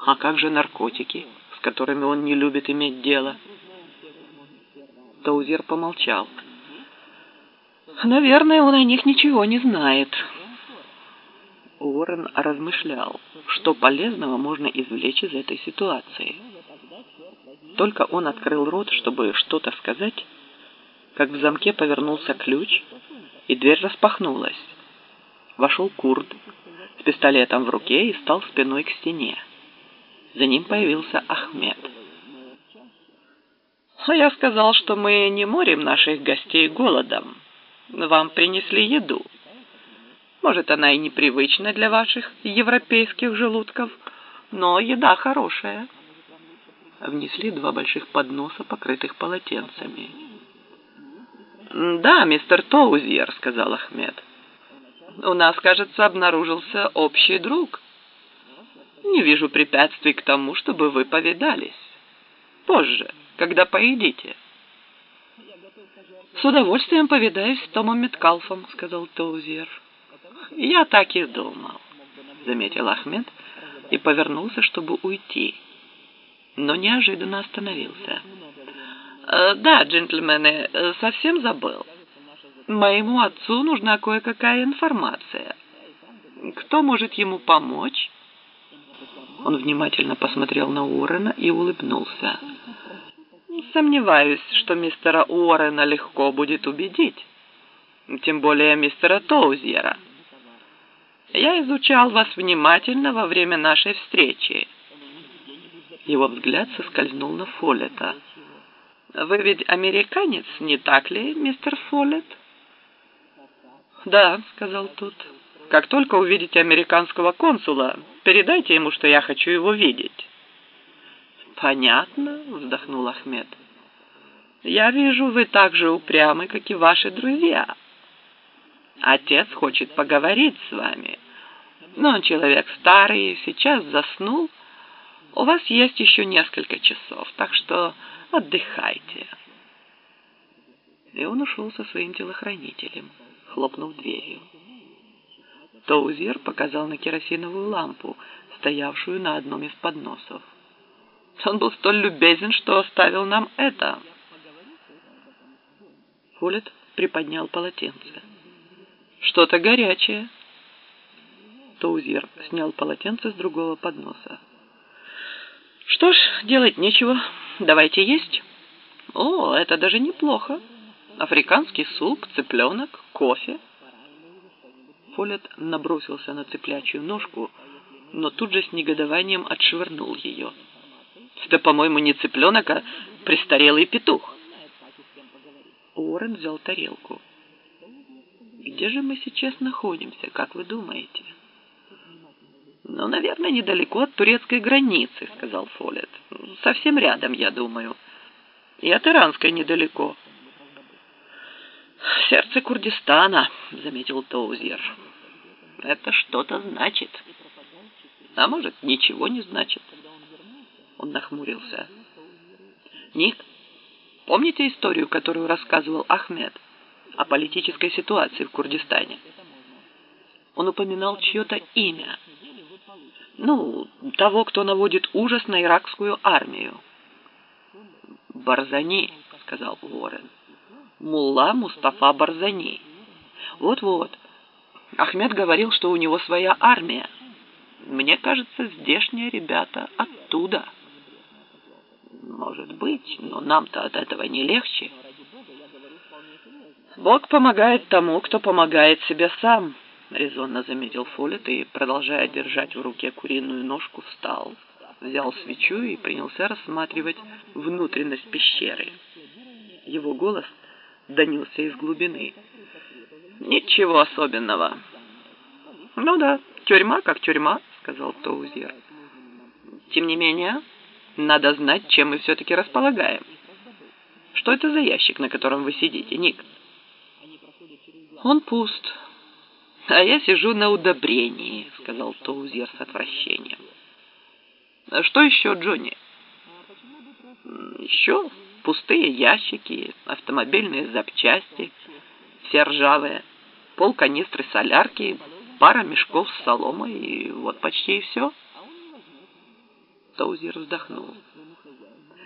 А как же наркотики, с которыми он не любит иметь дело? Тоузер помолчал. Наверное, он о них ничего не знает. Уоррен размышлял, что полезного можно извлечь из этой ситуации. Только он открыл рот, чтобы что-то сказать, как в замке повернулся ключ, и дверь распахнулась. Вошел Курт с пистолетом в руке и стал спиной к стене. За ним появился Ахмед. «Я сказал, что мы не морим наших гостей голодом. Вам принесли еду. Может, она и непривычна для ваших европейских желудков, но еда хорошая». Внесли 2 больших подноса, покрытых полотенцами. «Да, мистер Тоузер», — сказал Ахмед. «У нас, кажется, обнаружился общий друг. Не вижу препятствий к тому, чтобы вы повидались. Позже, когда поедите». «С удовольствием повидаюсь с Томом Меткалфом», — сказал Тоузер. «Я так и думал», — заметил Ахмед и повернулся, чтобы уйти, но неожиданно остановился. «Да, джентльмены, совсем забыл. Моему отцу нужна кое-какая информация. Кто может ему помочь?» Он внимательно посмотрел на Уоррена и улыбнулся. «Сомневаюсь, что мистера Уоррена легко будет убедить, тем более мистера Тоузера. Я изучал вас внимательно во время нашей встречи». Его взгляд соскользнул на Фоллета. «Вы ведь американец, не так ли, мистер Фоллет?» «Да», — сказал тот. «Как только увидите американского консула, передайте ему, что я хочу его видеть». «Понятно», — вздохнул Ахмед. «Я вижу, вы так же упрямы, как и ваши друзья. Отец хочет поговорить с вами, но он человек старый, сейчас заснул. У вас есть еще несколько часов, так что отдыхайте». И он ушел со своим телохранителем, хлопнув дверью. Тоузер показал на керосиновую лампу, стоявшую на одном из подносов. «Он был столь любезен, что оставил нам это». Фоллет приподнял полотенце. «Что-то горячее». Тоузер снял полотенце с другого подноса. «Что ж, делать нечего. Давайте есть». «О, это даже неплохо. Африканский суп, цыпленок, кофе». Фоллет набросился на цыплячью ножку, но тут же с негодованием отшвырнул ее. «Это, по-моему, не цыпленок, а престарелый петух». Уоррен взял тарелку. «Где же мы сейчас находимся, как вы думаете?» «Ну, наверное, недалеко от турецкой границы», — сказал Фоллет. «Совсем рядом, я думаю. И от иранской недалеко». «Сердце Курдистана», — заметил Тоузер. «Это что-то значит. А может, ничего не значит». Он нахмурился. «Ник, помните историю, которую рассказывал Ахмед о политической ситуации в Курдистане? Он упоминал чье-то имя. Ну, того, кто наводит ужас на иракскую армию». «Барзани», — сказал Уоррен. «Мулла Мустафа Барзани. Вот-вот. Ахмед говорил, что у него своя армия. Мне кажется, здешние ребята оттуда». «Может быть, но нам-то от этого не легче». «Бог помогает тому, кто помогает себе сам», — резонно заметил Фоллет и, продолжая держать в руке куриную ножку, встал, взял свечу и принялся рассматривать внутренность пещеры. Его голос донесся из глубины. «Ничего особенного». «Ну да, тюрьма как тюрьма», — сказал Тоузер. «Тем не менее, надо знать, чем мы все-таки располагаем. Что это за ящик, на котором вы сидите, Ник?» «Он пуст. А я сижу на удобрении», — сказал Тоузер с отвращением. «Что еще, Джонни?» «Еще пустые ящики, автомобильные запчасти, все ржавые, полканистры солярки, пара мешков с соломой, и вот почти и все». Тоузер вздохнул.